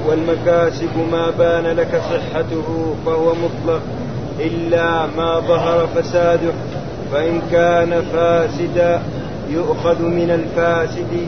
والمكاسب ما بان لك صحته فهو مطلق إلا ما ظهر فساده، فإن كان فاسدا يؤخذ من الفاسد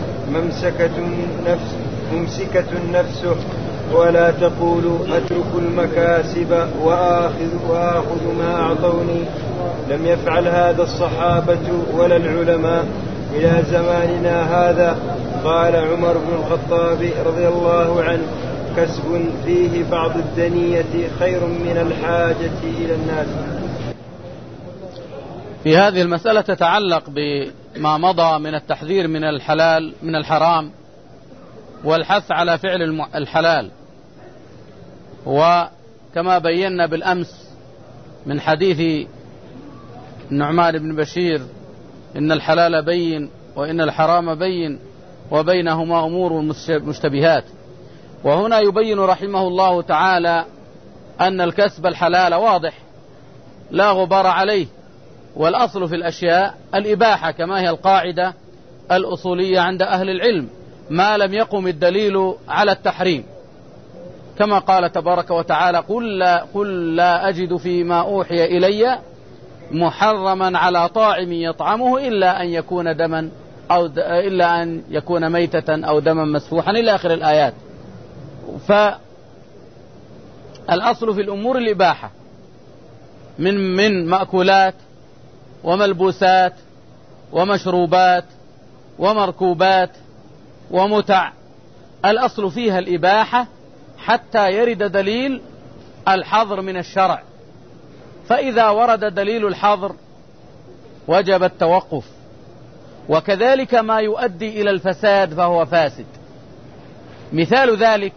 ممسكة نفسه، ولا تقول أترك المكاسب وآخذ ما أعطوني. لم يفعل هذا الصحابة ولا العلماء إلى زماننا هذا. قال عمر بن الخطاب رضي الله عنه: كسب فيه بعض الدنية خير من الحاجة إلى الناس. في هذه المسألة تتعلق بما مضى من التحذير من الحلال من الحرام والحث على فعل الحلال. وكما بينا بالأمس من حديث النعمان بن بشير: إن الحلال بين وإن الحرام بين وبينهما أمور مشتبهات. وهنا يبين رحمه الله تعالى أن الكسب الحلال واضح لا غبار عليه، والأصل في الأشياء الإباحة كما هي القاعدة الأصولية عند أهل العلم، ما لم يقم الدليل على التحريم، كما قال تبارك وتعالى: قل لا أجد فيما أوحي إلي محرما على طاعم يطعمه إلا أن يكون ميتة أو دما مسفوحا إلى آخر الآيات. فالأصل في الأمور الإباحة من مأكولات وملبوسات ومشروبات ومركوبات ومتع، الأصل فيها الإباحة حتى يرد دليل الحظر من الشرع، فإذا ورد دليل الحظر وجب التوقف. وكذلك ما يؤدي إلى الفساد فهو فاسد. مثال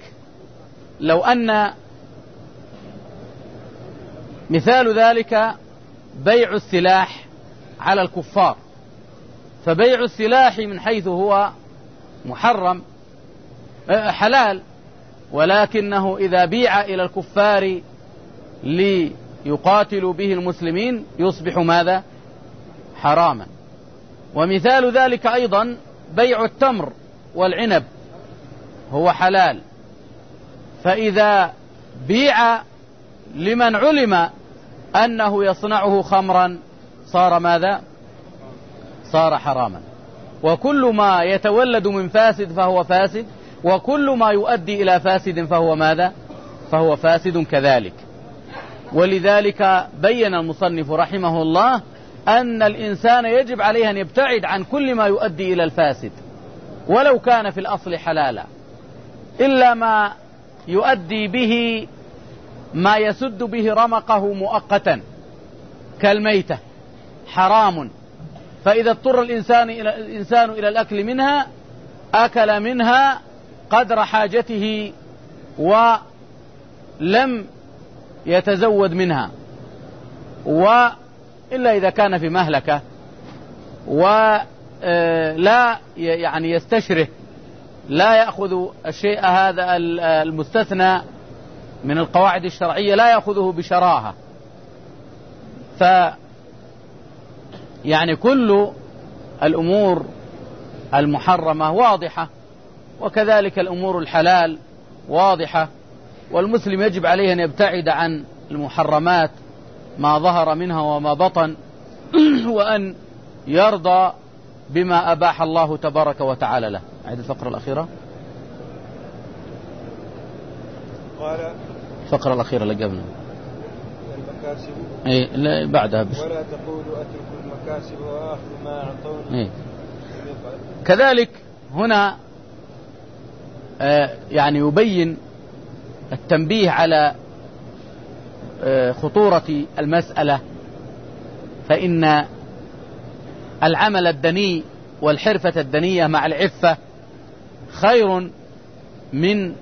ذلك بيع السلاح على الكفار. فبيع السلاح من حيث هو محرم حلال، ولكنه إذا بيع إلى الكفار ليقاتلوا به المسلمين يصبح ماذا؟ حراما. ومثال ذلك أيضا بيع التمر والعنب هو حلال، فإذا بيع لمن علم أنه يصنعه خمرا صار ماذا؟ صار حراما. وكل ما يتولد من فاسد فهو فاسد، وكل ما يؤدي إلى فاسد فهو ماذا؟ فهو فاسد كذلك. ولذلك بين المصنف رحمه الله أن الإنسان يجب عليه أن يبتعد عن كل ما يؤدي إلى الفاسد ولو كان في الأصل حلالا، إلا ما يؤدي به ما يسد به رمقه مؤقتا كالميتة حرام، فإذا اضطر الإنسان إلى الأكل منها أكل منها قدر حاجته ولم يتزود منها، إلا إذا كان في مهلكة ولا يعني يستشره، لا يأخذ الشيء هذا المستثنى من القواعد الشرعية لا يأخذه بشراهة. يعني كل الأمور المحرمة واضحة، وكذلك الأمور الحلال واضحة، والمسلم يجب عليه أن يبتعد عن المحرمات ما ظهر منها وما بطن، وأن يرضى بما أباح الله تبارك وتعالى له. عيد الفقرة الأخيرة، الفقرة الأخيرة اللي قبلنا المكاسب لا بعدها ولا تقولوا أترك المكاسب وآخذ ما أعطوني. كذلك هنا يعني يبين التنبيه على خطورة المسألة، فإن العمل الدني والحرفة الدنية مع العفة خير من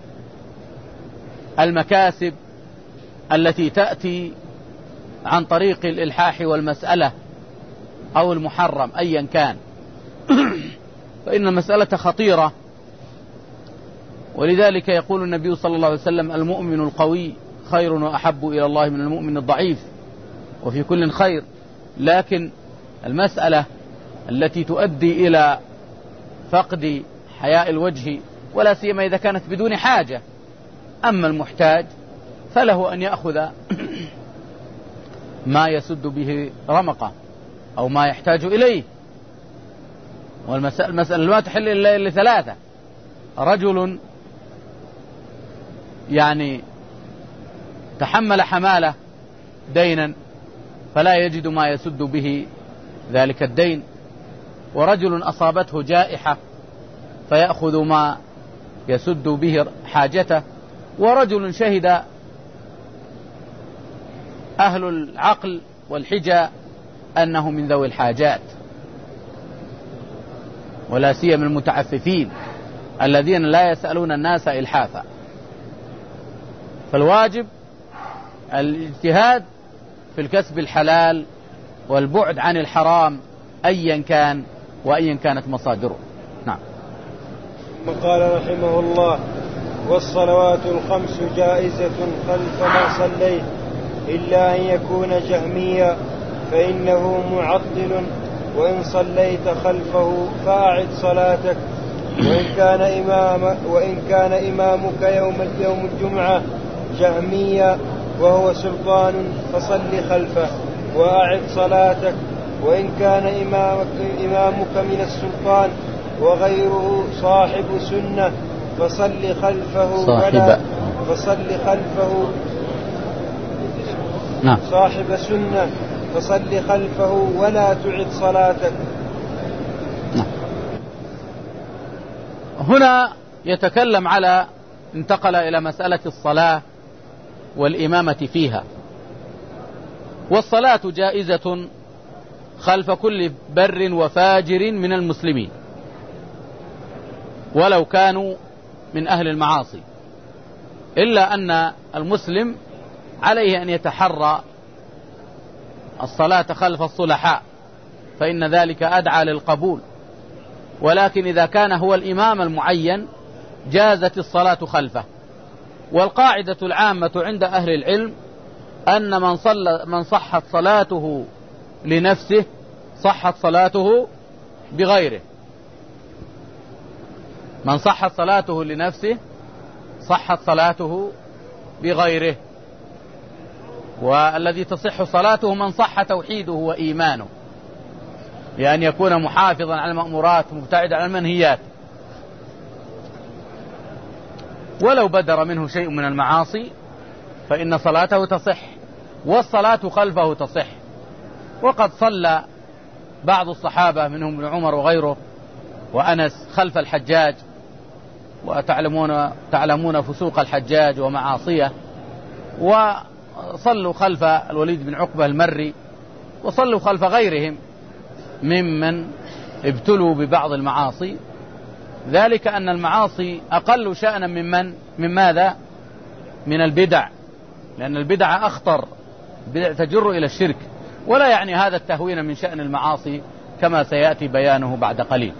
المكاسب التي تأتي عن طريق الإلحاح والمسألة أو المحرم أيا كان. فإن المسألة خطيرة، ولذلك يقول النبي صلى الله عليه وسلم: المؤمن القوي خير وأحب إلى الله من المؤمن الضعيف، وفي كل خير. لكن المسألة التي تؤدي إلى فقد حياء الوجه، ولا سيما إذا كانت بدون حاجة، أما المحتاج فله أن يأخذ ما يسد به رمقه أو ما يحتاج إليه. والمسألة ما تحل إلا لثلاثة: رجل يعني تحمل حمالة دينا فلا يجد ما يسد به ذلك الدين، ورجل أصابته جائحة فيأخذ ما يسد به حاجته، ورجل شهد أهل العقل والحجة أنه من ذوي الحاجات، ولا سيما المتعففين الذين لا يسألون الناس إلحافا. فالواجب الاجتهاد في الكسب الحلال والبعد عن الحرام أيا كان وأيا كانت مصادره. نعم. قال رحمه الله: والصلوات الخمس جائزة خلف ما صليت إلا أن يكون جهميا فإنه معطل، وإن صليت خلفه فأعد صلاتك، وإن كان إمامك يوم الجمعة جهميا وهو سلطان فصل خلفه وأعد صلاتك، وإن كان إمامك من السلطان وغيره صاحب سنة فصل خلفه نعم. صاحب سنة فصل خلفه ولا تعد صلاتك. نعم. هنا يتكلم على انتقل إلى مسألة الصلاة والإمامة فيها. والصلاة جائزة خلف كل بر وفاجر من المسلمين ولو كانوا من أهل المعاصي، إلا أن المسلم عليه أن يتحرى الصلاة خلف الصلحاء فإن ذلك أدعى للقبول، ولكن إذا كان هو الإمام المعين جازت الصلاة خلفه. والقاعدة العامة عند أهل العلم أن من صحت صلاته لنفسه صحت صلاته بغيره. من صحت صلاته لنفسه صحت صلاته بغيره، والذي تصح صلاته من صح توحيده وإيمانه، لأن يكون محافظا على المأمورات مبتعدا عن المنهيات. ولو بدر منه شيء من المعاصي فإن صلاته تصح، والصلاة خلفه تصح. وقد صلى بعض الصحابة منهم ابن عمر وغيره وأنس خلف الحجاج، وتعلمون فسوق الحجاج ومعاصيه، وصلوا خلف الوليد بن عقبة المري، وصلوا خلف غيرهم ممن ابتلوا ببعض المعاصي، ذلك أن المعاصي أقل شأنا من ماذا؟ من البدع، لأن البدع أخطر، البدع تجر إلى الشرك، ولا يعني هذا التهوين من شأن المعاصي كما سيأتي بيانه بعد قليل.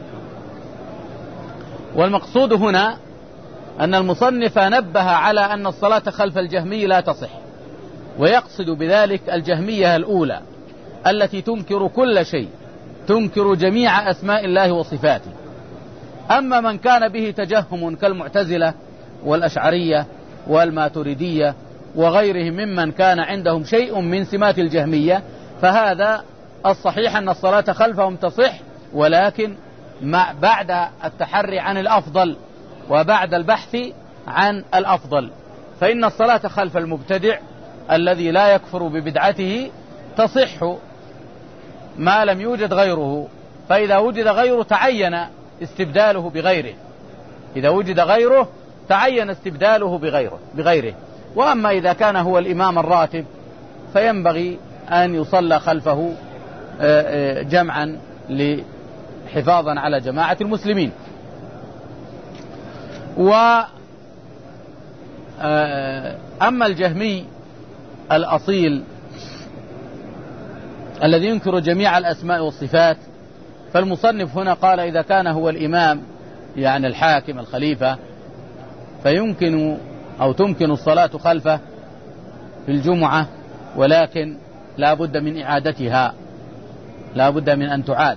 والمقصود هنا أن المصنف نبه على أن الصلاة خلف الجهمي لا تصح، ويقصد بذلك الجهمية الأولى التي تنكر كل شيء، تنكر جميع أسماء الله وصفاته. أما من كان به تجهم كالمعتزلة والأشعرية والماتريدية وغيرهم ممن كان عندهم شيء من سمات الجهمية، فهذا الصحيح أن الصلاة خلفهم تصح، ولكن بعد التحري عن الأفضل وبعد البحث عن الأفضل. فإن الصلاة خلف المبتدع الذي لا يكفر ببدعته تصح ما لم يوجد غيره، فإذا وجد غيره تعين استبداله بغيره، إذا وجد غيره تعين استبداله بغيره. وأما إذا كان هو الإمام الراتب فينبغي أن يصلى خلفه جمعا حفاظا على جماعة المسلمين. أما الجهمي الأصيل الذي ينكر جميع الأسماء والصفات، فالمصنف هنا قال إذا كان هو الإمام يعني الحاكم الخليفة فيمكن أو تمكن الصلاة خلفه في الجمعة، ولكن لا بد من إعادتها، لا بد من أن تعاد.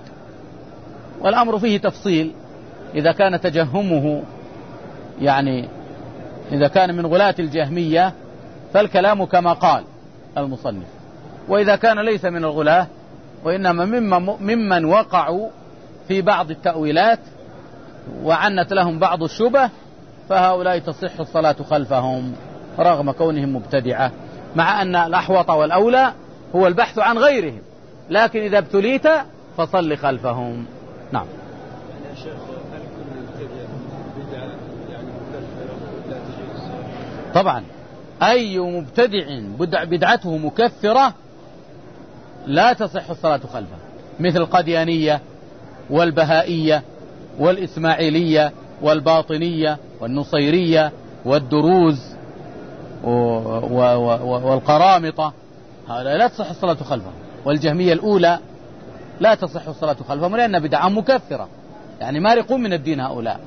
والأمر فيه تفصيل، إذا كان تجهمه يعني إذا كان من غلاة الجهمية فالكلام كما قال المصنف، وإذا كان ليس من الغلاة وإنما ممن وقعوا في بعض التأويلات وعنت لهم بعض الشبه، فهؤلاء تصح الصلاة خلفهم رغم كونهم مبتدعة، مع أن الأحوط والأولى هو البحث عن غيرهم، لكن إذا ابتليت فصل خلفهم. نعم. يا شيخ، هل كل مبتدع بدعة يعني مكفرة لا تجوز الصلاة؟ طبعا أي مبتدع بدعته مكفرة لا تصح الصلاة خلفه، مثل القديانية والبهائية والإسماعيلية والباطنية والنصيرية والدروز والقرامطة، هذا لا تصح الصلاة خلفهم. والجهمية الأولى لا تصح الصلاة خلفهم لأن بدعة مكفرة، يعني مارقون من الدين هؤلاء.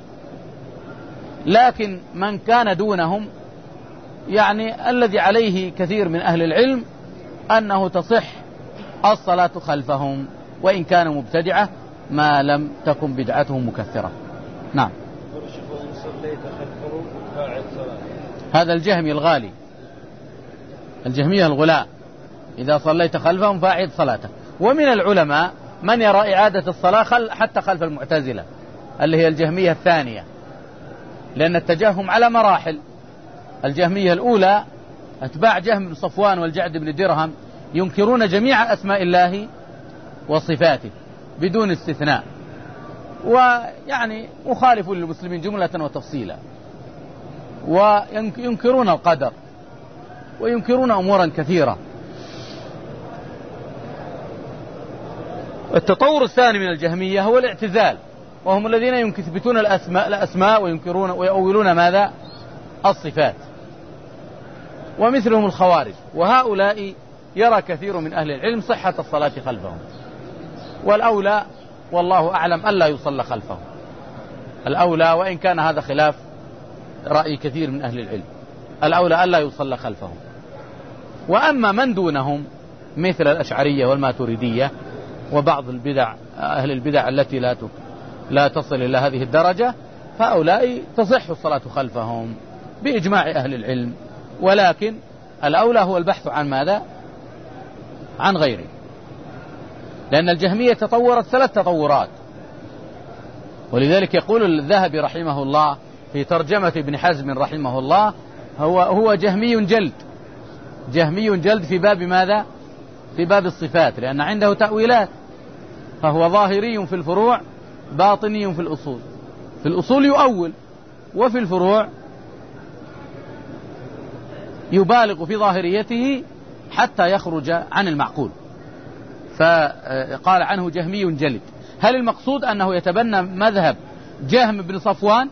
لكن من كان دونهم يعني الذي عليه كثير من أهل العلم أنه تصح الصلاة خلفهم وإن كانوا مبتدعة ما لم تكن بدعتهم مكفرة. نعم. صليت خلفه فاعل صلاة. هذا الجهمي الغالي، الجهمية الغلاء، إذا صليت خلفهم فاعد صلاتك. ومن العلماء من يرى إعادة الصلاة حتى خلف المعتزلة اللي هي الجهمية الثانية، لأن التجهم على مراحل. الجهمية الأولى أتباع جهم بن صفوان والجعد بن درهم ينكرون جميع أسماء الله وصفاته بدون استثناء، ويعني مخالف للمسلمين جملة وتفصيلا، وينكرون القدر وينكرون أمورا كثيرة. التطور الثاني من الجهمية هو الاعتزال، وهم الذين يثبتون الأسماء وينكرون ويؤولون ماذا؟ الصفات، ومثلهم الخوارج. وهؤلاء يرى كثير من أهل العلم صحة الصلاة خلفهم، والأولى والله أعلم ألا يصلى خلفهم، الأولى، وإن كان هذا خلاف رأي كثير من أهل العلم، الأولى ألا يصلى خلفهم. وأما من دونهم مثل الأشعرية والماتريدية وبعض البدع، أهل البدع التي لا تصل إلى هذه الدرجة، فهؤلاء تصح الصلاة خلفهم بإجماع أهل العلم، ولكن الأولى هو البحث عن ماذا؟ عن غيره، لأن الجهمية تطورت 3 تطورات. ولذلك يقول الذهبي رحمه الله في ترجمة ابن حزم رحمه الله هو جهمي جلد، جهمي جلد في باب ماذا؟ في باب الصفات، لأن عنده تأويلات، فهو ظاهري في الفروع باطني في الأصول. في الأصول يؤول، وفي الفروع يبالغ في ظاهريته حتى يخرج عن المعقول، فقال عنه جهمي جلد. هل المقصود أنه يتبنى مذهب جهم بن صفوان؟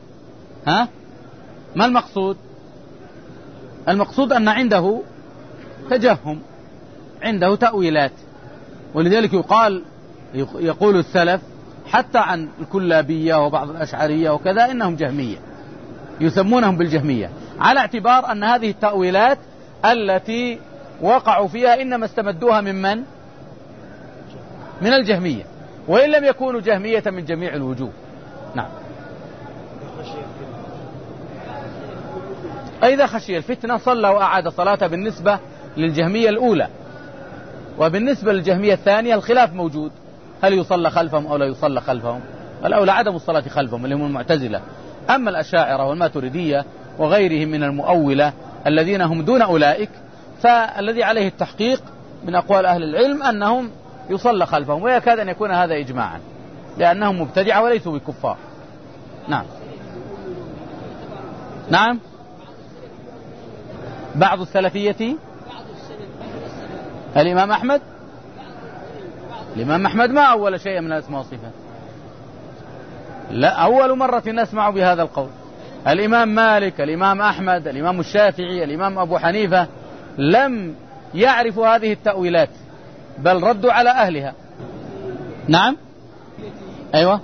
ما المقصود؟ المقصود أن عنده تجهم، عنده تأويلات. ولذلك يقول السلف حتى عن الكلابية وبعض الأشعرية وكذا إنهم جهمية، يسمونهم بالجهمية، على اعتبار أن هذه التأويلات التي وقعوا فيها إنما استمدوها من الجهمية، وإن لم يكونوا جهمية من جميع الوجوه. نعم. إذا خشي الفتنة صلى وأعاد صلاة بالنسبة للجهمية الأولى. وبالنسبة للجهمية الثانية الخلاف موجود، هل يصلى خلفهم أو لا يصلى خلفهم؟ الأولى عدم الصلاة خلفهم اللي هم المعتزلة. أما الأشاعرة والماتريدية وغيرهم من المؤولة الذين هم دون أولئك، فالذي عليه التحقيق من أقوال أهل العلم أنهم يصلى خلفهم، ويكاد أن يكون هذا إجماعا، لأنهم مبتدعة وليسوا بكفار. نعم. نعم. بعض السلفية الإمام أحمد، الإمام أحمد ما أول شيء من الأسماء والصفات، لا، أول مرة نسمع بهذا القول. الإمام مالك، الإمام أحمد، الإمام الشافعي، الإمام أبو حنيفة لم يعرفوا هذه التأويلات، بل ردوا على أهلها. نعم. أيوة.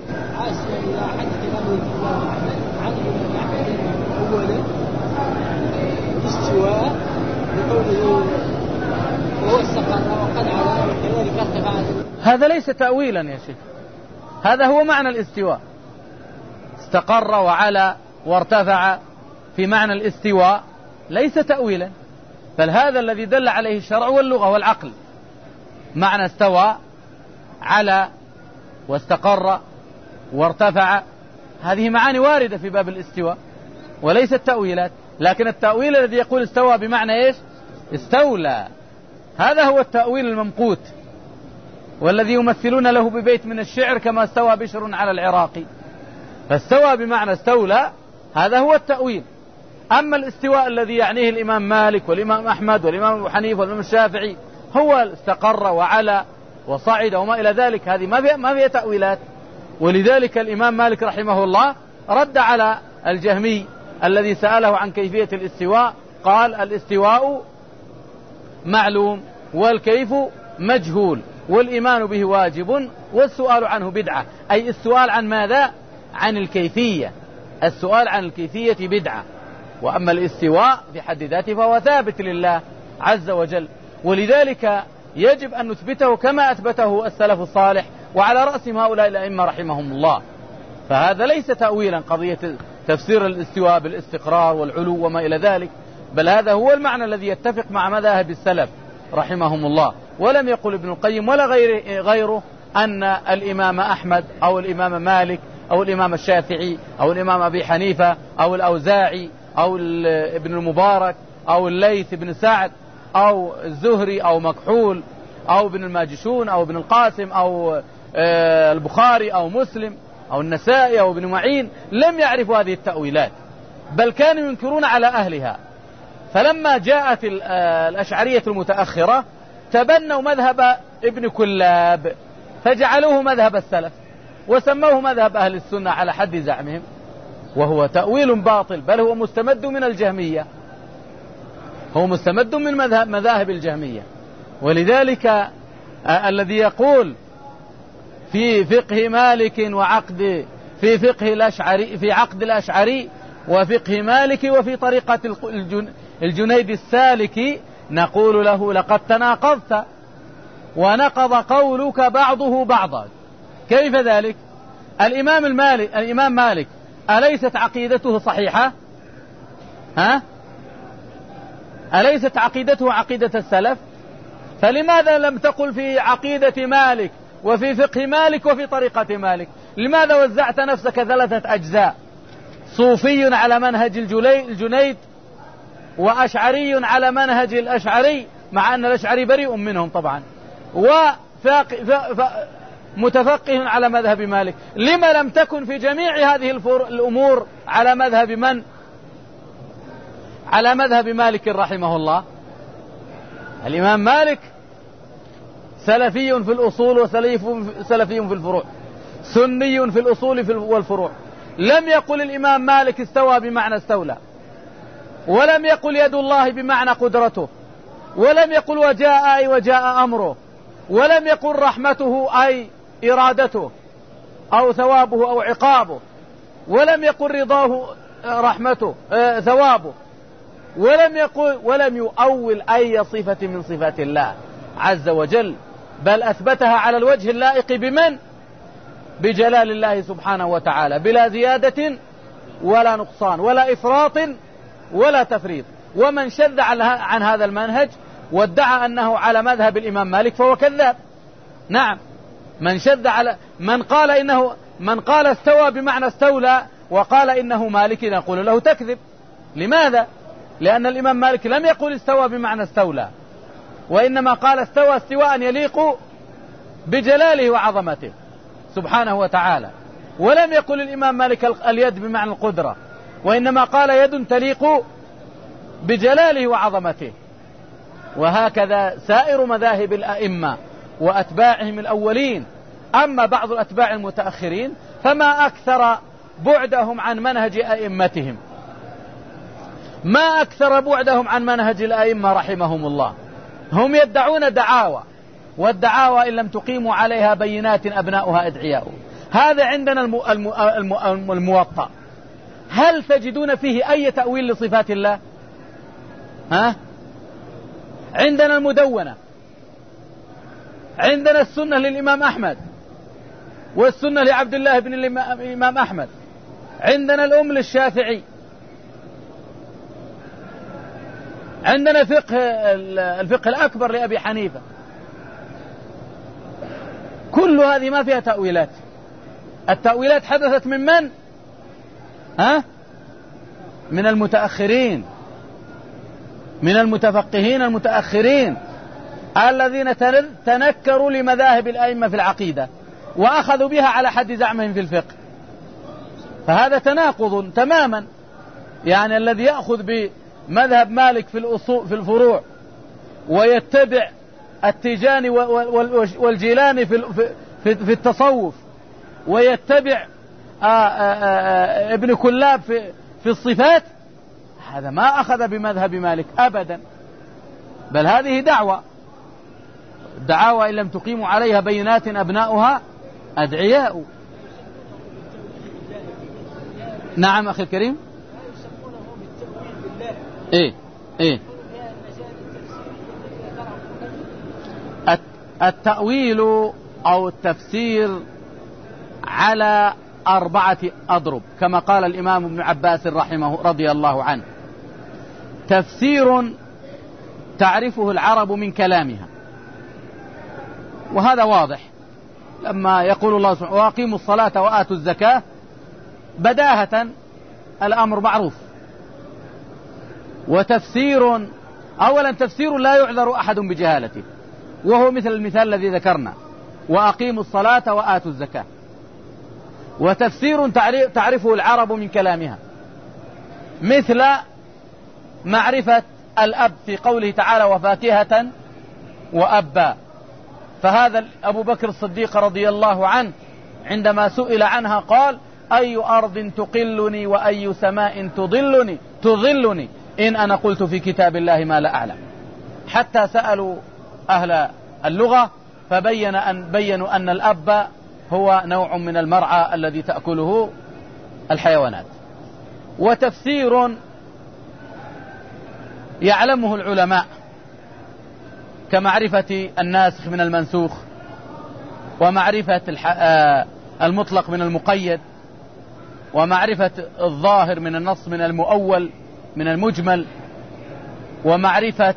الاستواء بقوله وهو استقر وقد على وكذلك ارتفع. هذا ليس تأويلا يا شيخ، هذا هو معنى الاستواء، استقر وعلى وارتفع، في معنى الاستواء ليس تأويلا، بل هذا الذي دل عليه الشرع واللغة والعقل. معنى استوى على واستقر وارتفع، هذه معاني واردة في باب الاستواء وليست تأويلات. لكن التأويل الذي يقول استوى بمعنى إيش؟ استولى، هذا هو التأويل الممقوت، والذي يمثلون له ببيت من الشعر كما استوى بشر على العراق. فاستوى بمعنى استولى، هذا هو التأويل. أما الاستواء الذي يعنيه الإمام مالك والإمام أحمد والإمام أبو حنيفة والإمام الشافعي هو استقر وعلى وصعد وما إلى ذلك، هذه ما فيها تأويلات. ولذلك الإمام مالك رحمه الله رد على الجهمي الذي سأله عن كيفية الاستواء، قال الاستواء معلوم والكيف مجهول والإيمان به واجب والسؤال عنه بدعة. أي السؤال عن ماذا؟ عن الكيفية. السؤال عن الكيفية بدعة. وأما الاستواء في حد ذاته فهو ثابت لله عز وجل، ولذلك يجب أن نثبته كما أثبته السلف الصالح، وعلى رأسهم هؤلاء الأئمة رحمهم الله. فهذا ليس تأويلا قضية تفسير الاستواء بالاستقرار والعلو وما إلى ذلك، بل هذا هو المعنى الذي يتفق مع مذاهب السلف رحمهم الله. ولم يقل ابن القيم ولا غيره أن الإمام أحمد أو الإمام مالك أو الإمام الشافعي أو الإمام أبي حنيفة أو الأوزاعي أو ابن المبارك أو الليث بن سعد أو الزهري أو مكحول أو ابن الماجشون أو ابن القاسم أو البخاري أو مسلم أو النسائي أو ابن معين لم يعرفوا هذه التأويلات، بل كانوا ينكرون على أهلها. فلما جاءت الأشعرية المتأخرة تبنوا مذهب ابن كلاب فجعلوه مذهب السلف وسموه مذهب أهل السنة على حد زعمهم، وهو تأويل باطل، بل هو مستمد من الجهمية، هو مستمد من مذاهب الجهمية. ولذلك الذي يقول في فقه مالك وعقد في فقه الأشعري في عقد الأشعري وفقه مالك وفي طريقة الجنيد السالكي، نقول له لقد تناقضت ونقض قولك بعضه بعضا. كيف ذلك؟ الإمام مالك أليست عقيدته صحيحة؟ أليست عقيدته عقيدة السلف؟ فلماذا لم تقل في عقيدة مالك وفي فقه مالك وفي طريقة مالك؟ لماذا وزعت نفسك 3 أجزاء؟ صوفي على منهج الجنيد، وأشعري على منهج الأشعري، مع أن الأشعري بريء منهم طبعا، متفقه على مذهب مالك. لما لم تكن في جميع هذه الأمور على مذهب من؟ على مذهب مالك رحمه الله. الإمام مالك سلفي في الأصول وسلفي في الفروع، سني في الأصول والفروع. لم يقل الإمام مالك استوى بمعنى استولى، ولم يقل يد الله بمعنى قدرته، ولم يقل وجاء أي وجاء أمره، ولم يقل رحمته أي إرادته أو ثوابه أو عقابه، ولم يقل رضاه رحمته ثوابه، ولم يؤول أي صفة من صفات الله عز وجل، بل أثبتها على الوجه اللائق بمن؟ بجلال الله سبحانه وتعالى، بلا زيادة ولا نقصان ولا إفراط ولا تفريط. ومن شذ عن هذا المنهج وادعى أنه على مذهب الإمام مالك فهو كذاب. نعم، من شذ على من قال استوى بمعنى استولى وقال إنه مالكي نقول له تكذب. لماذا؟ لأن الإمام مالك لم يقل استوى بمعنى استولى، وإنما قال استوى استواء يليق بجلاله وعظمته سبحانه وتعالى. ولم يقل الإمام مالك اليد بمعنى القدرة، وإنما قال يد تليق بجلاله وعظمته. وهكذا سائر مذاهب الأئمة وأتباعهم الأولين. أما بعض الأتباع المتأخرين فما أكثر بعدهم عن منهج أئمتهم، ما أكثر بعدهم عن منهج الأئمة رحمهم الله. هم يدعون دعاوى، والدعاوى إن لم تقيموا عليها بينات أبناؤها أدعياء. هذا عندنا الموطأ، هل تجدون فيه أي تأويل لصفات الله؟ عندنا المدونة، عندنا السنة للإمام أحمد والسنة لعبد الله بن الإمام أحمد، عندنا الأم للشافعي، عندنا الفقه الأكبر لأبي حنيفة. كل هذه ما فيها تأويلات. التأويلات حدثت من من؟ من المتأخرين، من المتفقهين المتأخرين الذين تنكروا لمذاهب الأئمة في العقيدة وأخذوا بها على حد زعمهم في الفقه. فهذا تناقض تماما. يعني الذي يأخذ بمذهب مالك في الفروع ويتبع التيجاني والجيلاني في التصوف، ويتبع ابن كلاب في الصفات، هذا ما أخذ بمذهب مالك أبدا، بل هذه دعاوى إن لم تقيموا عليها بينات أبناؤها أدعياء. نعم أخي الكريم. إيه التأويل أو التفسير على 4 أضرب كما قال الإمام ابن عباس رضي الله عنه. تفسير تعرفه العرب من كلامها، وهذا واضح لما يقول الله سبحانه وأقيموا الصلاة وآتوا الزكاة، بداهة الأمر معروف. وتفسير أولا تفسير لا يعذر أحد بجهالته، وهو مثل المثال الذي ذكرنا، وأقيموا الصلاة وآتوا الزكاة. وتفسير تعرفه العرب من كلامها، مثل معرفة الأب في قوله تعالى وفاكهة وأبا. فهذا أبو بكر الصديق رضي الله عنه عندما سئل عنها قال أي أرض تقلني وأي سماء تظلني إن أنا قلت في كتاب الله ما لا أعلم. حتى سألوا أهل اللغة فبينوا أن الأب هو نوع من المرعى الذي تأكله الحيوانات. وتفسير يعلمه العلماء كمعرفة الناسخ من المنسوخ، ومعرفة المطلق من المقيد، ومعرفة الظاهر من النص من المؤول من المجمل، ومعرفة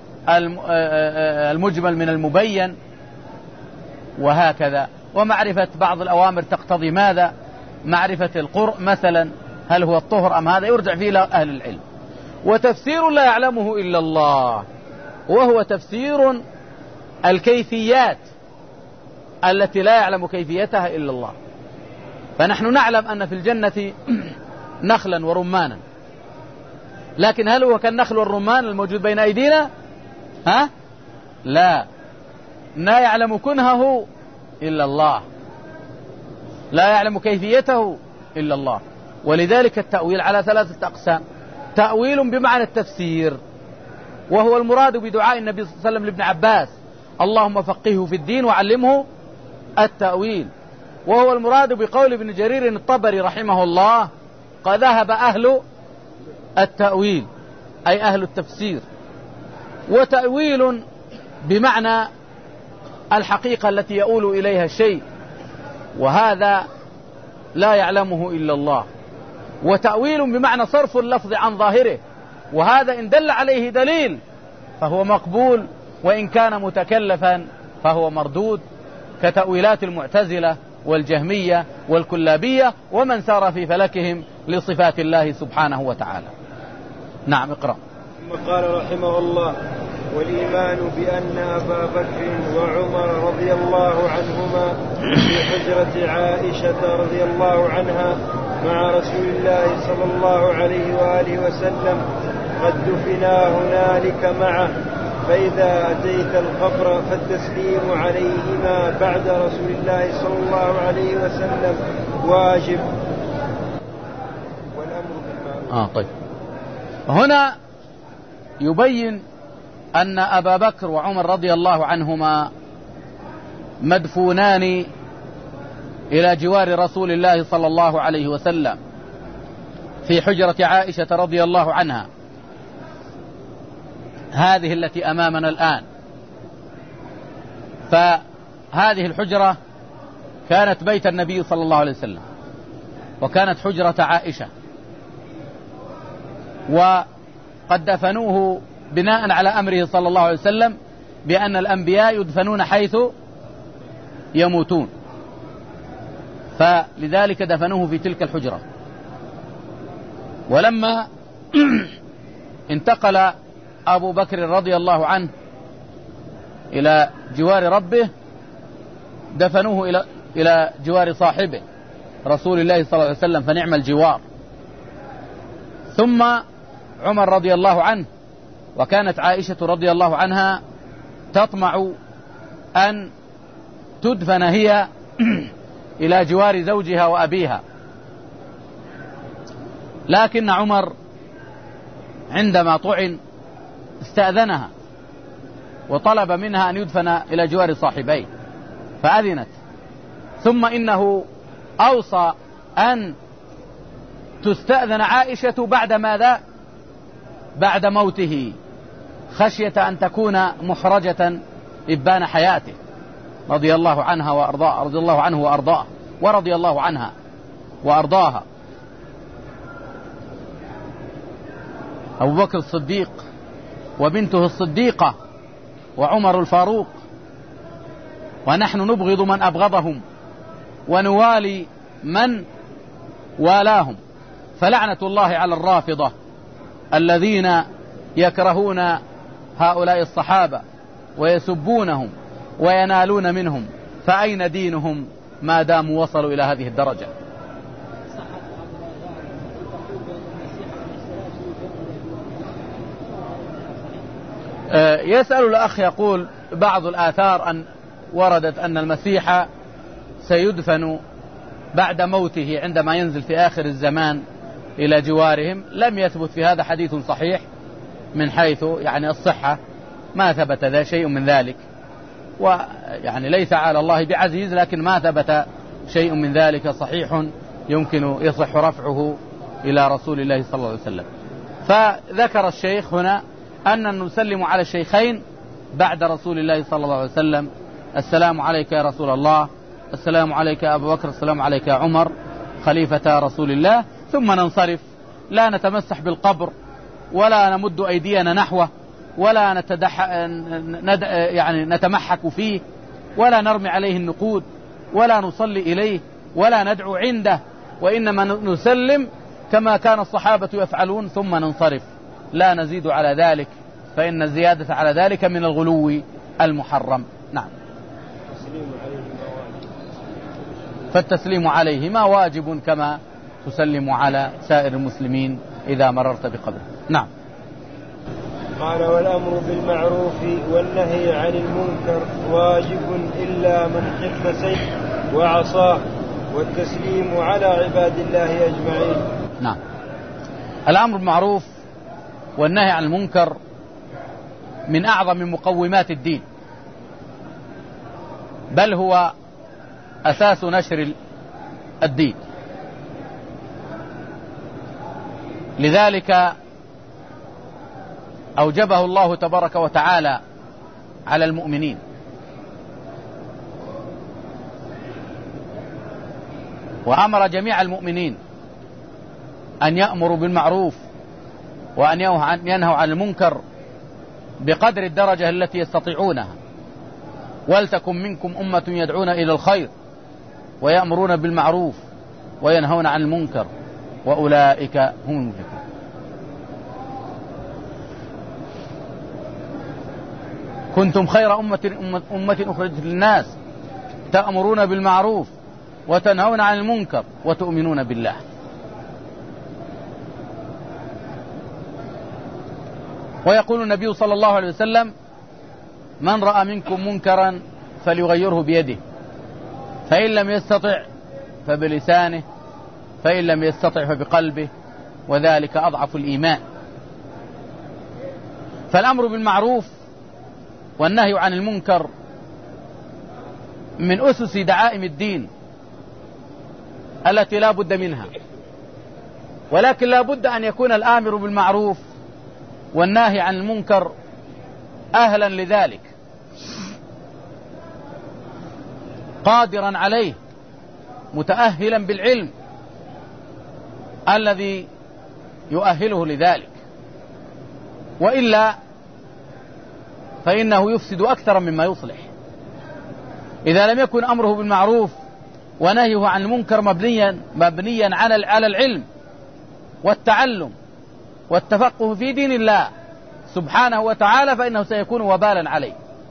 المجمل من المبين، وهكذا. ومعرفة بعض الأوامر تقتضي ماذا، معرفة القرء مثلا هل هو الطهر أم هذا، يرجع فيه إلى أهل العلم. وتفسير لا يعلمه إلا الله، وهو تفسير الكيفيات التي لا يعلم كيفيتها إلا الله. فنحن نعلم أن في الجنة نخلا ورمانا، لكن هل هو كالنخل والرمان الموجود بين أيدينا؟ لا يعلم كنهه إلا الله، لا يعلم كيفيته إلا الله. ولذلك التأويل على 3 أقسام: تأويل بمعنى التفسير، وهو المراد بدعاء النبي صلى الله عليه وسلم لابن عباس اللهم فقهه في الدين وعلمه التأويل، وهو المراد بقول ابن جرير الطبري رحمه الله قد ذهب أهل التأويل أي أهل التفسير. وتأويل بمعنى الحقيقة التي يؤول إليها الشيء، وهذا لا يعلمه إلا الله. وتأويل بمعنى صرف اللفظ عن ظاهره، وهذا إن دل عليه دليل فهو مقبول، وإن كان متكلفا فهو مردود، كتأويلات المعتزلة والجهمية والكلابية ومن سار في فلكهم لصفات الله سبحانه وتعالى. نعم اقرأ. ثم قال رحمه الله: والإيمان بأن أبا بكر وعمر رضي الله عنهما في حجرة عائشة رضي الله عنها مع رسول الله صلى الله عليه وآله وسلم قد دفنا هنالك معه، فإذا أتيت القبر فالتسليم عليهما بعد رسول الله صلى الله عليه وسلم واجب، والأمر بالمعروف. طيب، هنا يبين أن أبا بكر وعمر رضي الله عنهما مدفونان إلى جوار رسول الله صلى الله عليه وسلم في حجرة عائشة رضي الله عنها، هذه التي أمامنا الآن. فهذه الحجرة كانت بيت النبي صلى الله عليه وسلم، وكانت حجرة عائشة، وقد دفنوه بناء على أمره صلى الله عليه وسلم بأن الأنبياء يدفنون حيث يموتون، فلذلك دفنوه في تلك الحجرة. ولما انتقل أبو بكر رضي الله عنه إلى جوار ربه دفنوه إلى جوار صاحبه رسول الله صلى الله عليه وسلم، فنعم الجوار. ثم عمر رضي الله عنه، وكانت عائشة رضي الله عنها تطمع أن تدفن هي إلى جوار زوجها وأبيها، لكن عمر عندما طعن استأذنها وطلب منها أن يدفن إلى جوار صاحبيه فأذنت. ثم إنه أوصى أن تستأذن عائشة بعد ماذا؟ بعد موته، خشية أن تكون محرجة إبان حياته رضي الله عنها وأرضاه، رضي الله عنه وأرضاه، ورضي الله عنها وأرضاها. أبو بكر الصديق وبنته الصديقة وعمر الفاروق، ونحن نبغض من أبغضهم ونوالي من والاهم، فلعنة الله على الرافضة الذين يكرهون هؤلاء الصحابة ويسبونهم وينالون منهم، فأين دينهم ما داموا وصلوا إلى هذه الدرجة؟ يسأل الأخ يقول بعض الآثار أن وردت أن المسيح سيدفن بعد موته عندما ينزل في آخر الزمان إلى جوارهم. لم يثبت في هذا حديث صحيح من حيث يعني الصحة، ما ثبت ذا شيء من ذلك، ويعني ليس على الله بعزيز، لكن ما ثبت شيء من ذلك صحيح يمكن يصح رفعه إلى رسول الله صلى الله عليه وسلم. فذكر الشيخ هنا أن نسلم على الشيخين بعد رسول الله صلى الله عليه وسلم: السلام عليك يا رسول الله، السلام عليك يا أبو بكر، السلام عليك يا عمر خليفة رسول الله، ثم ننصرف، لا نتمسح بالقبر ولا نمد أيدينا نحوه ولا يعني نتمحك فيه ولا نرمي عليه النقود ولا نصلي إليه ولا ندعو عنده، وإنما نسلم كما كان الصحابة يفعلون ثم ننصرف، لا نزيد على ذلك، فإن الزيادة على ذلك من الغلو المحرم. نعم. فالتسليم عليهما واجب كما تسلم على سائر المسلمين إذا مررت بقبره. نعم. قال: والأمر بالمعروف والنهي عن المنكر واجب إلا من حب سيف وعصاه، والتسليم على عباد الله أجمعين. نعم. الأمر بالمعروف والنهي عن المنكر من أعظم مقومات الدين، بل هو أساس نشر الدين. لذلك أوجبه الله تبارك وتعالى على المؤمنين، وأمر جميع المؤمنين أن يأمروا بالمعروف وأن ينهوا عن المنكر بقدر الدرجة التي يستطيعونها. ولتكن منكم أمة يدعون إلى الخير ويأمرون بالمعروف وينهون عن المنكر وأولئك هم المفلحون. كنتم خير أمة أخرجت للناس تأمرون بالمعروف وتنهون عن المنكر وتؤمنون بالله. ويقول النبي صلى الله عليه وسلم: من رأى منكم منكرا فليغيره بيده، فإن لم يستطع فبلسانه، فإن لم يستطع فبقلبه، وذلك أضعف الإيمان. فالأمر بالمعروف والنهي عن المنكر من أسس دعائم الدين التي لا بد منها، ولكن لا بد أن يكون الآمر بالمعروف والناهي عن المنكر أهلا لذلك، قادرا عليه، متأهلا بالعلم الذي يؤهله لذلك، وإلا فإنه يفسد أكثر مما يصلح. إذا لم يكن أمره بالمعروف ونهيه عن المنكر مبنيا على العلم والتعلم والتفقه في دين الله سبحانه وتعالى، فإنه سيكون وبالا عليه.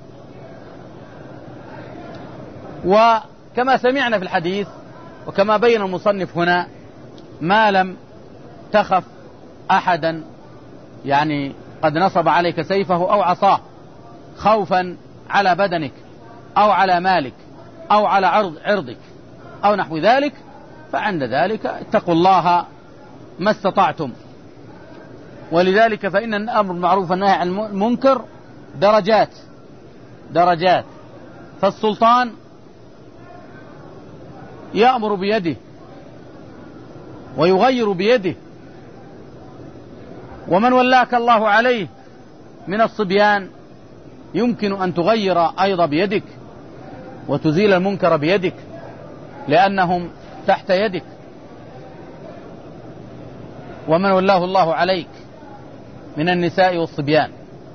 وكما سمعنا في الحديث وكما بين المصنف هنا، ما لم تخف أحدا يعني قد نصب عليك سيفه أو عصاه خوفا على بدنك أو على مالك أو على عرضك أو نحو ذلك، فعند ذلك اتقوا الله ما استطعتم. ولذلك فإن الأمر بالمعروف والنهي عن المنكر درجات. فالسلطان يأمر بيده ويغير بيده، ومن ولاك الله عليه من الصبيان يمكن أن تغير أيضا بيدك وتزيل المنكر بيدك لأنهم تحت يدك. ومن ولاه الله عليك من النساء والصبيان.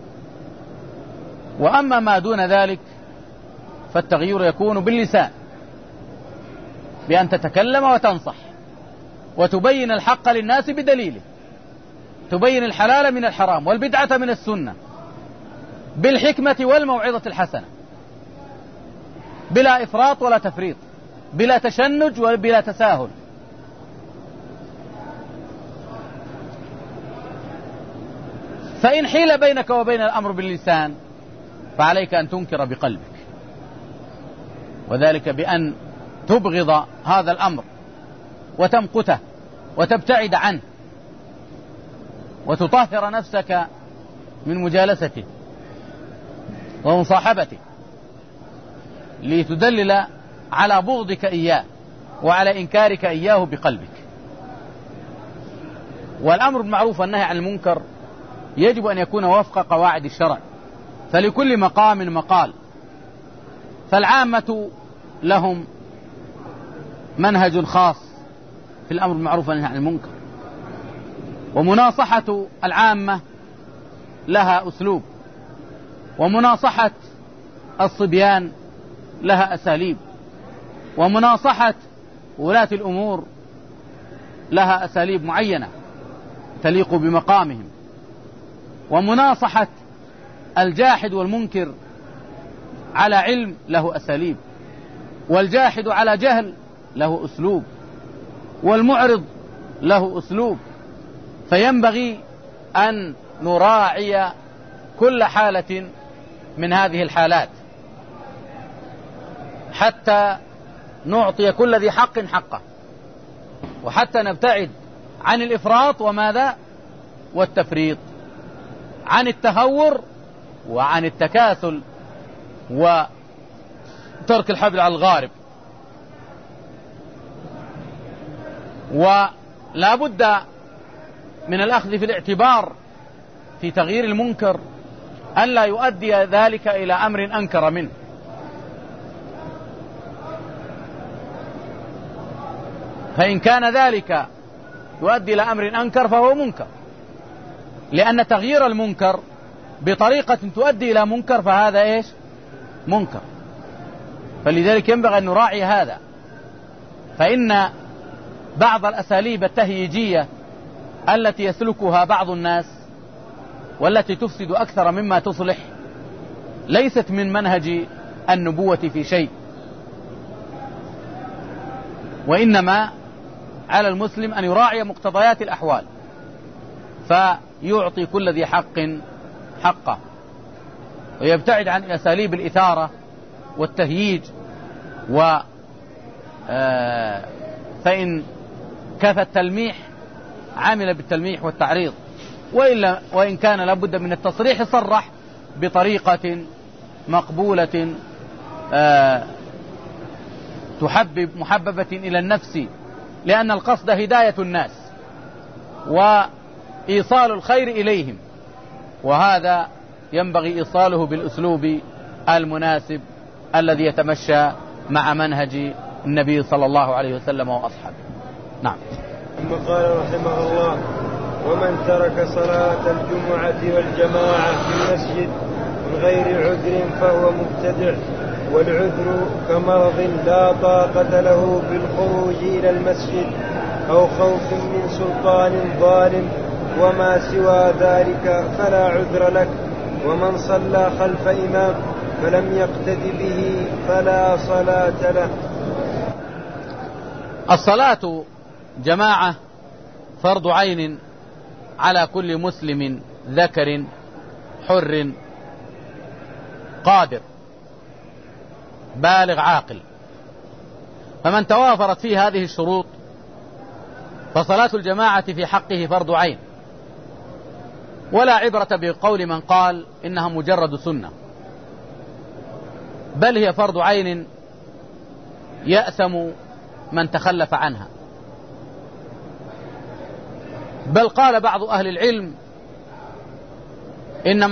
وأما ما دون ذلك فالتغيير يكون باللسان، بأن تتكلم وتنصح وتبين الحق للناس بدليله، تبين الحلال من الحرام والبدعة من السنة بالحكمة والموعظة الحسنة، بلا إفراط ولا تفريط، بلا تشنج وبلا تساهل. فإن حيل بينك وبين الأمر باللسان فعليك أن تنكر بقلبك، وذلك بأن تبغض هذا الأمر وتمقته وتبتعد عنه وتطهر نفسك من مجالسته ومصاحبته، لتدلل على بغضك إياه وعلى إنكارك إياه بقلبك. والأمر بالمعروف والنهي عن المنكر يجب أن يكون وفق قواعد الشرع، فلكل مقام مقال. فالعامة لهم منهج خاص في الأمر بالمعروف والنهي عن المنكر، ومناصحة العامة لها أسلوب، ومناصحة الصبيان لها أساليب، ومناصحة ولاة الأمور لها أساليب معينة تليق بمقامهم، ومناصحة الجاحد والمنكر على علم له أساليب، والجاحد على جهل له أسلوب، والمعرض له أسلوب. فينبغي أن نراعي كل حالة من هذه الحالات حتى نعطي كل ذي حق حقه، وحتى نبتعد عن الإفراط وماذا والتفريط، عن التهور وعن التكاسل وترك الحبل على الغارب. ولا بد من الأخذ في الاعتبار في تغيير المنكر ألا يؤدي ذلك إلى أمر أنكر منه، فإن كان ذلك يؤدي إلى أمر أنكر فهو منكر، لأن تغيير المنكر بطريقة تؤدي إلى منكر فهذا إيش؟ منكر. فلذلك ينبغي أن نراعي هذا. فإن بعض الأساليب التهييجية التي يسلكها بعض الناس والتي تفسد أكثر مما تصلح ليست من منهج النبوة في شيء، وإنما على المسلم أن يراعي مقتضيات الأحوال فيعطي كل ذي حق حقه، ويبتعد عن أساليب الإثارة والتهييج. فإن كفى التلميح عمل بالتلميح والتعريض، وإن كان لابد من التصريح صرح بطريقة مقبولة محببة إلى النفس، لأن القصد هداية الناس وإيصال الخير إليهم، وهذا ينبغي إيصاله بالأسلوب المناسب الذي يتمشى مع منهج النبي صلى الله عليه وسلم وأصحابه. نعم. ثم قال رحمه الله: ومن ترك صلاة الجمعة والجماعة في المسجد من غير عذر فهو مبتدع، والعذر كمرض لا طاقة له بالخروج إلى المسجد أو خوف من سلطان ظالم، وما سوى ذلك فلا عذر لك. ومن صلى خلف إمام فلم يقتد به فلا صلاة له. الصلاة جماعة فرض عين على كل مسلم ذكر حر قادر بالغ عاقل، فمن توافرت فيه هذه الشروط فصلاة الجماعة في حقه فرض عين، ولا عبرة بقول من قال إنها مجرد سنة، بل هي فرض عين يأثم من تخلف عنها. بل قال بعض أهل العلم إن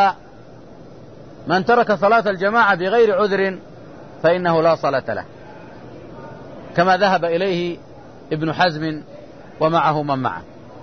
من ترك صلاة الجماعة بغير عذر فإنه لا صلاة له، كما ذهب إليه ابن حزم ومعه من معه.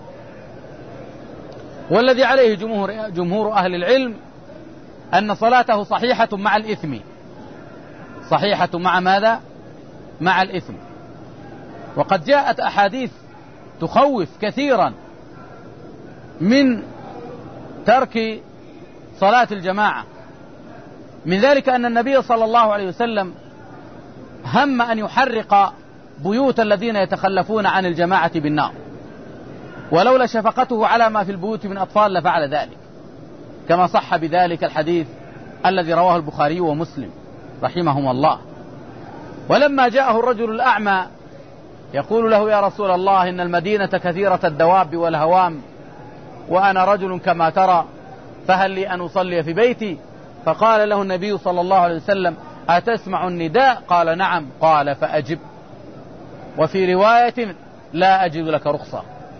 والذي عليه جمهور أهل العلم أن صلاته صحيحة مع الإثم. صحيحة مع ماذا؟ مع الإثم. وقد جاءت أحاديث تخوف كثيرا من ترك صلاة الجماعة، من ذلك أن النبي صلى الله عليه وسلم هم أن يحرق بيوت الذين يتخلفون عن الجماعة بالنار، ولولا شفقته على ما في البيوت من أطفال لفعل ذلك، كما صح بذلك الحديث الذي رواه البخاري ومسلم رحمهما الله. ولما جاءه الرجل الأعمى يقول له: يا رسول الله، إن المدينة كثيرة الدواب والهوام، وأنا رجل كما ترى، فهل لي أن أصلي في بيتي؟ فقال له النبي صلى الله عليه وسلم: أتسمع النداء؟ قال: نعم. قال: فأجب. وفي رواية: لا أجد لك رخصة.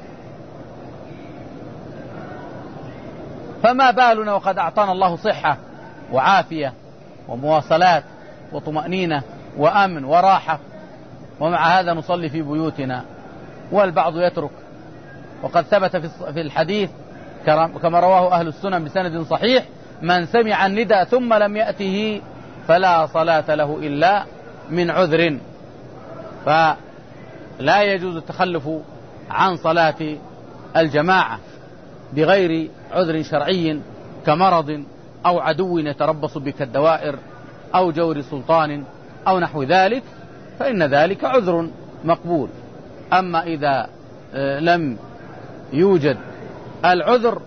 فما بالنا وقد أعطانا الله صحة وعافية ومواصلات وطمأنينة وأمن وراحة، ومع هذا نصلي في بيوتنا والبعض يترك. وقد ثبت في الحديث كما رواه أهل السنن بسند صحيح: من سمع النداء ثم لم يأته فلا صلاة له إلا من عذر. فلا يجوز التخلف عن صلاة الجماعة بغير عذر شرعي كمرض أو عدو يتربص بك الدوائر أو جور سلطان أو نحو ذلك، فإن ذلك عذر مقبول. أما إذا لم يوجد العذر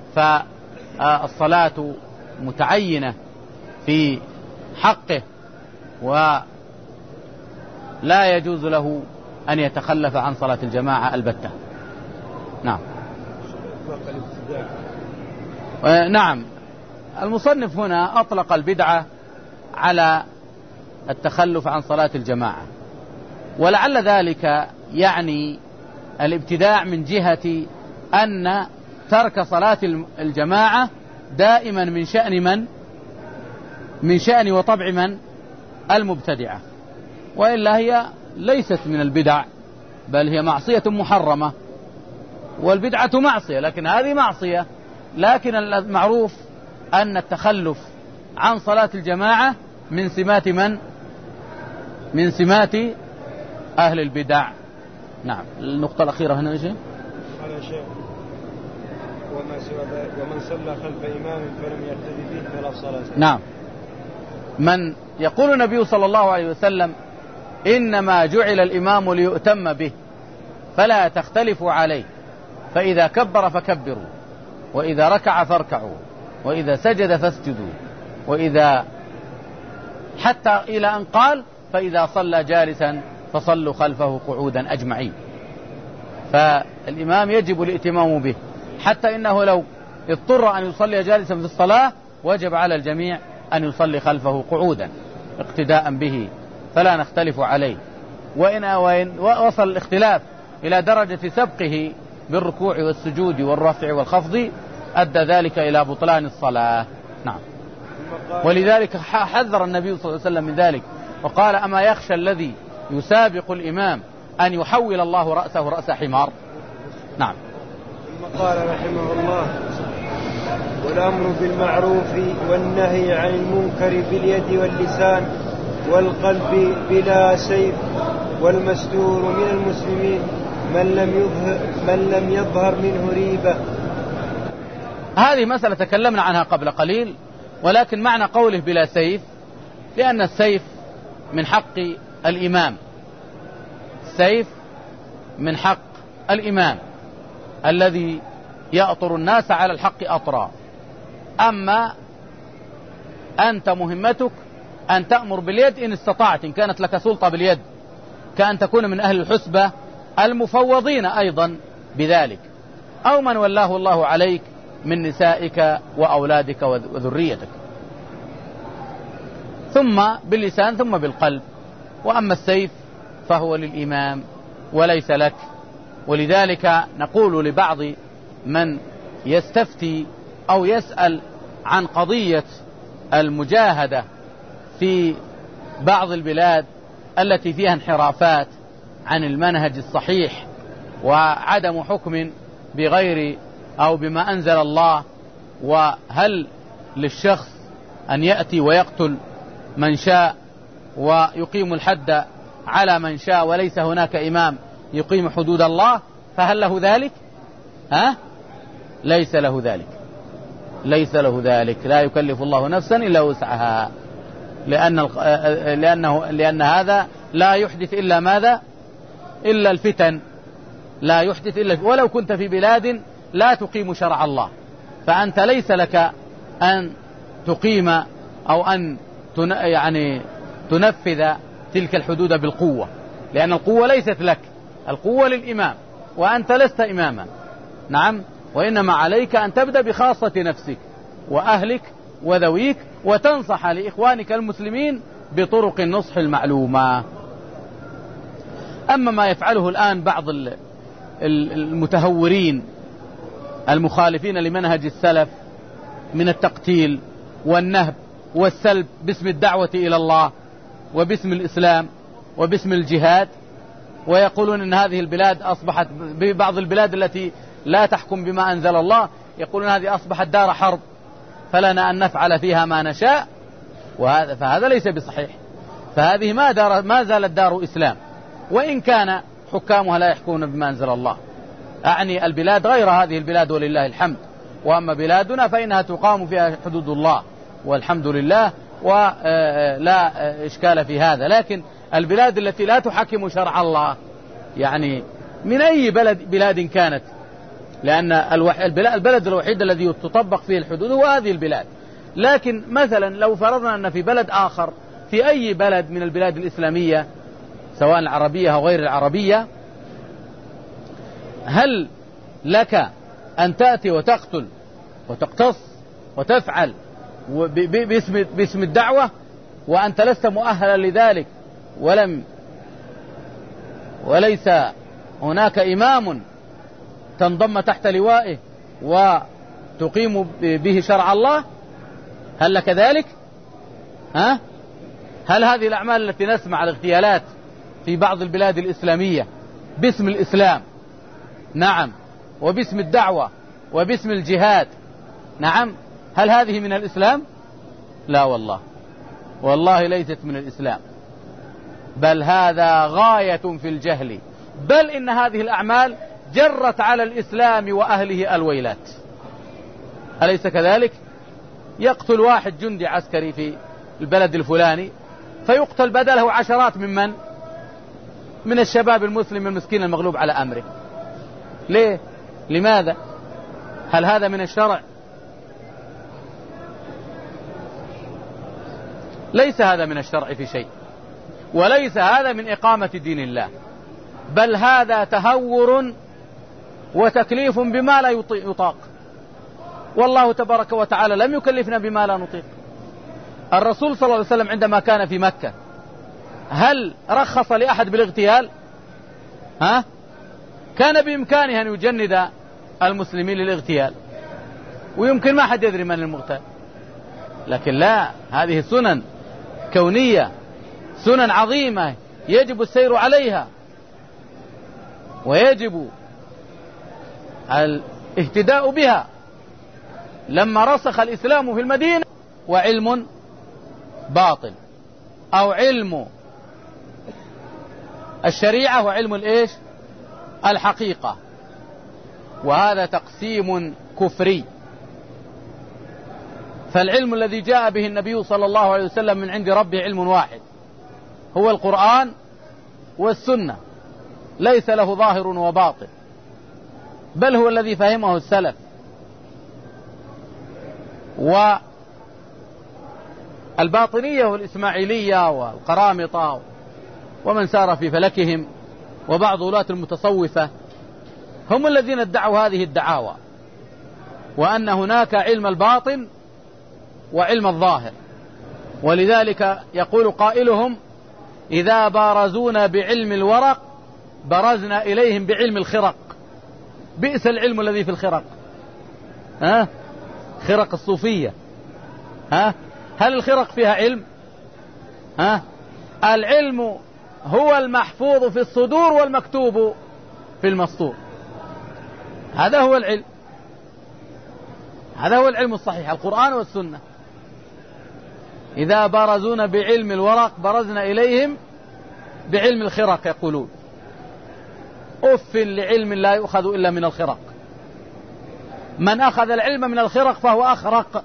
فالصلاة متعينة في حقه، ولا يجوز له أن يتخلف عن صلاة الجماعة البتة. نعم. نعم، المصنف هنا أطلق البدعة على التخلف عن صلاة الجماعة، ولعل ذلك يعني الابتداع من جهة أن ترك صلاة الجماعة دائما من شأن وطبع من؟ المبتدعة، وإلا هي ليست من البدع، بل هي معصية محرمة، والبدعة معصية، لكن هذه معصية. لكن المعروف أن التخلف عن صلاة الجماعة من سمات من؟ من سمات أهل البدع. نعم. النقطة الأخيرة هنا إيش؟ على شيء وما سوى ذلك: ومن صلى خلف إمام فلم يقتدي به فلا صلاة. نعم. من يقول النبي صلى الله عليه وسلم: إنما جعل الإمام ليؤتم به فلا تختلفوا عليه، فإذا كبر فكبروا، وإذا ركع فاركعوا، وإذا سجد فاسجدوا، وإذا حتى إلى أن قال: فإذا صلى جالسا فصلوا خلفه قعودا أجمعين. فالإمام يجب الائتمام به، حتى إنه لو اضطر أن يصلي جالسا في الصلاة وجب على الجميع أن يصلي خلفه قعودا اقتداء به، فلا نختلف عليه. وإن وصل الاختلاف إلى درجة سبقه بالركوع والسجود والرفع والخفض أدى ذلك إلى بطلان الصلاة. نعم. ولذلك حذر النبي صلى الله عليه وسلم من ذلك، وقال: أما يخشى الذي يسابق الإمام أن يحول الله رأسه رأس حمار. نعم. ثم قال رحمه الله: والأمر بالمعروف والنهي عن المنكر باليد واللسان والقلب بلا سيف، والمستور من المسلمين من لم يظهر منه ريبة. هذه مسألة تكلمنا عنها قبل قليل، ولكن معنى قوله بلا سيف لأن السيف من حق الإمام، السيف من حق الإمام الذي يأطر الناس على الحق أطرا. أما أنت مهمتك أن تأمر باليد إن استطعت، إن كانت لك سلطة باليد، كأن تكون من أهل الحسبة المفوضين أيضا بذلك، أو من ولاه الله عليك من نسائك وأولادك وذريتك، ثم باللسان ثم بالقلب. وأما السيف فهو للإمام وليس لك. ولذلك نقول لبعض من يستفتي أو يسأل عن قضية المجاهدة في بعض البلاد التي فيها انحرافات عن المنهج الصحيح وعدم حكم بغير أو بما أنزل الله، وهل للشخص أن يأتي ويقتل من شاء ويقيم الحد على من شاء وليس هناك إمام يقيم حدود الله؟ فهل له ذلك؟ ليس له ذلك، ليس له ذلك. لا يكلف الله نفسا إلا وسعها، لأن هذا لا يحدث إلا ماذا؟ إلا الفتن، لا يحدث إلا، ولو كنت في بلاد لا تقيم شرع الله فأنت ليس لك أن تقيم أو أن تنفذ تلك الحدود بالقوة، لأن القوة ليست لك، القوة للإمام وأنت لست إماما. نعم، وإنما عليك أن تبدأ بخاصة نفسك وأهلك وذويك، وتنصح لإخوانك المسلمين بطرق النصح المعلومة. أما ما يفعله الآن بعض المتهورين المخالفين لمنهج السلف من التقتيل والنهب والسلب باسم الدعوة إلى الله وباسم الإسلام وباسم الجهاد، ويقولون إن هذه البلاد أصبحت، ببعض البلاد التي لا تحكم بما أنزل الله يقولون هذه أصبحت دار حرب فلنا أن نفعل فيها ما نشاء، فهذا ليس بصحيح. فهذه ما زالت دار إسلام وإن كان حكامها لا يحكمون بما أنزل الله، أعني البلاد غير هذه البلاد ولله الحمد. وأما بلادنا فإنها تقام فيها حدود الله والحمد لله ولا إشكال في هذا. لكن البلاد التي لا تحكم شرع الله يعني من أي بلاد كانت، لأن البلد الوحيد الذي تطبق فيه الحدود هو هذه البلاد. لكن مثلا لو فرضنا أن في بلد آخر، في أي بلد من البلاد الإسلامية سواء العربية أو غير العربية، هل لك أن تأتي وتقتل وتقتص وتفعل باسم الدعوة وأنت لست مؤهلا لذلك وليس هناك إمام تنضم تحت لوائه وتقيم به شرع الله؟ هل لك ذلك؟ هل هذه الأعمال التي نسمع الاغتيالات في بعض البلاد الإسلامية باسم الإسلام، نعم، وباسم الدعوة وباسم الجهاد، نعم، هل هذه من الإسلام؟ لا والله ليست من الإسلام، بل هذا غاية في الجهل، بل إن هذه الأعمال جرت على الإسلام وأهله الويلات. أليس كذلك؟ يقتل واحد جندي عسكري في البلد الفلاني فيقتل بدله عشرات من الشباب المسلم المسكين المغلوب على أمره. ليه؟ لماذا؟ هل هذا من الشرع؟ ليس هذا من الشرع في شيء، وليس هذا من إقامة دين الله، بل هذا تهور وتكليف بما لا يطاق، والله تبارك وتعالى لم يكلفنا بما لا نطيق. الرسول صلى الله عليه وسلم عندما كان في مكة هل رخص لأحد بالاغتيال؟ كان بإمكانه أن يجند المسلمين للاغتيال، ويمكن ما حد يدري من المغتال، لكن لا، هذه سنن كونية، سنن عظيمة يجب السير عليها ويجب الاهتداء بها. لما رسخ الإسلام في المدينة، وعلم باطل، أو علم الشريعة وعلم الإيش؟ الحقيقة. وهذا تقسيم كفري. فالعلم الذي جاء به النبي صلى الله عليه وسلم من عند ربه علم واحد، هو القرآن والسنة، ليس له ظاهر وباطن، بل هو الذي فهمه السلف. والباطنية والإسماعيلية والقرامطة ومن سار في فلكهم وبعض ولاة المتصوفة هم الذين ادعوا هذه الدعاوى، وأن هناك علم الباطن وعلم الظاهر. ولذلك يقول قائلهم: إذا بارزونا بعلم الورق برزنا إليهم بعلم الخرق. بئس العلم الذي في الخرق، خرق الصوفية. هل الخرق فيها علم؟ العلم هو المحفوظ في الصدور والمكتوب في المسطور. هذا هو العلم، هذا هو العلم الصحيح، القرآن والسنة. إذا برزونا بعلم الورق برزنا إليهم بعلم الخرق. يقولون: أف لعلم لا يؤخذ إلا من الخرق. من أخذ العلم من الخرق فهو أخرق،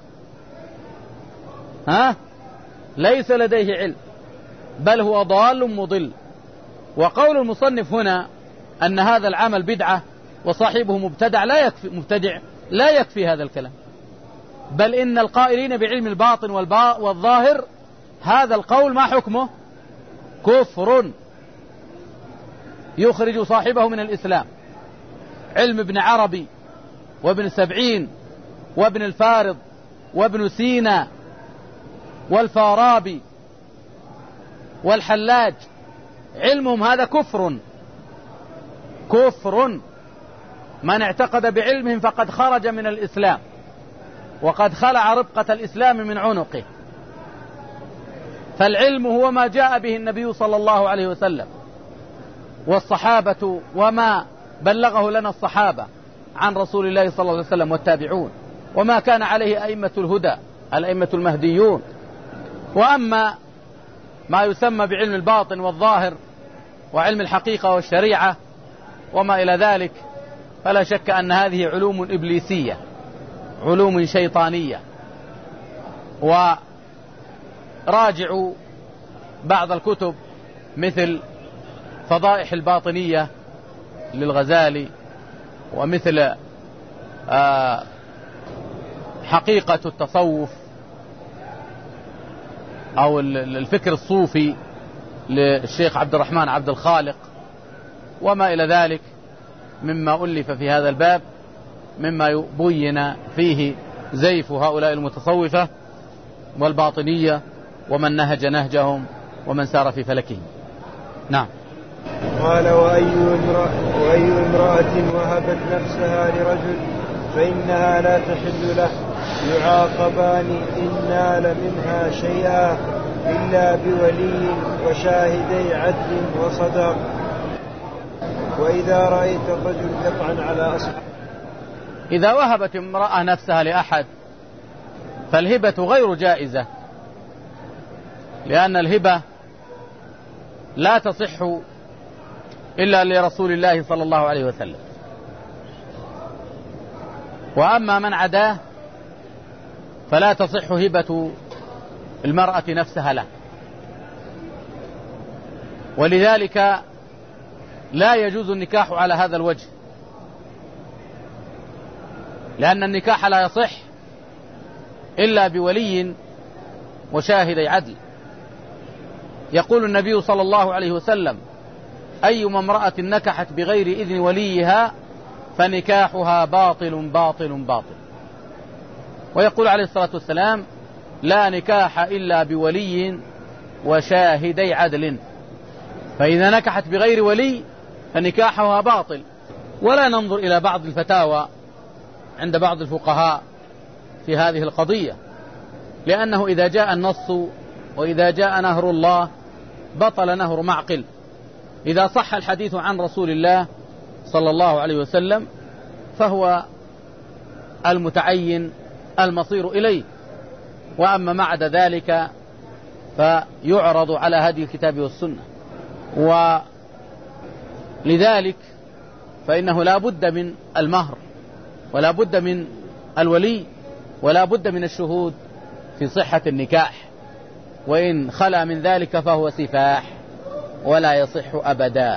ليس لديه علم، بل هو ضال مضل. وقول المصنف هنا أن هذا العمل بدعة وصاحبه مبتدع لا يكفي هذا الكلام، بل إن القائلين بعلم الباطن والظاهر هذا القول ما حكمه؟ كفر يخرج صاحبه من الإسلام. علم ابن عربي وابن سبعين وابن الفارض وابن سينا والفارابي والحلاج، علمهم هذا كفر. من اعتقد بعلمهم فقد خرج من الإسلام، وقد خلع ربقة الإسلام من عنقه. فالعلم هو ما جاء به النبي صلى الله عليه وسلم والصحابة، وما بلغه لنا الصحابة عن رسول الله صلى الله عليه وسلم والتابعون، وما كان عليه أئمة الهدى الأئمة المهديون. وأما ما يسمى بعلم الباطن والظاهر وعلم الحقيقة والشريعة وما إلى ذلك، فلا شك أن هذه علوم إبليسية، علوم شيطانية. وراجعوا بعض الكتب مثل فضائح الباطنية للغزالي، ومثل حقيقة التصوف أو الفكر الصوفي للشيخ عبد الرحمن عبد الخالق، وما إلى ذلك مما ألف في هذا الباب، مما بين فيه زيف هؤلاء المتصوفة والباطنية ومن نهج نهجهم ومن سار في فلكهم. نعم. قال: وأي امرأة وهبت نفسها لرجل فإنها لا تحل له، يعاقبان إن نال منها شيئا إلا بولي وشاهدي عدل وصداق. وإذا رأيت الرجل يطعن على أصحابه. إذا وهبت امرأة نفسها لأحد فالهبة غير جائزة، لأن الهبة لا تصح إلا لرسول الله صلى الله عليه وسلم. وأما من عداه فلا تصح هبة المرأة نفسها له. ولذلك لا يجوز النكاح على هذا الوجه، لأن النكاح لا يصح إلا بولي وشاهدي عدل. يقول النبي صلى الله عليه وسلم: أيما امرأة نكحت بغير إذن وليها فنكاحها باطل باطل باطل. ويقول عليه الصلاة والسلام: لا نكاح إلا بولي وشاهدي عدل. فإذا نكحت بغير ولي فنكاحها باطل. ولا ننظر إلى بعض الفتاوى عند بعض الفقهاء في هذه القضية، لأنه إذا جاء النص وإذا جاء نهر الله بطل نهر معقل. إذا صح الحديث عن رسول الله صلى الله عليه وسلم فهو المتعين المصير إليه. وأما ما عدا ذلك فيعرض على هدي الكتاب والسنة. ولذلك فإنه لا بد من المهر، ولا بد من الولي، ولا بد من الشهود في صحة النكاح، وإن خلا من ذلك فهو سفاح ولا يصح أبدا.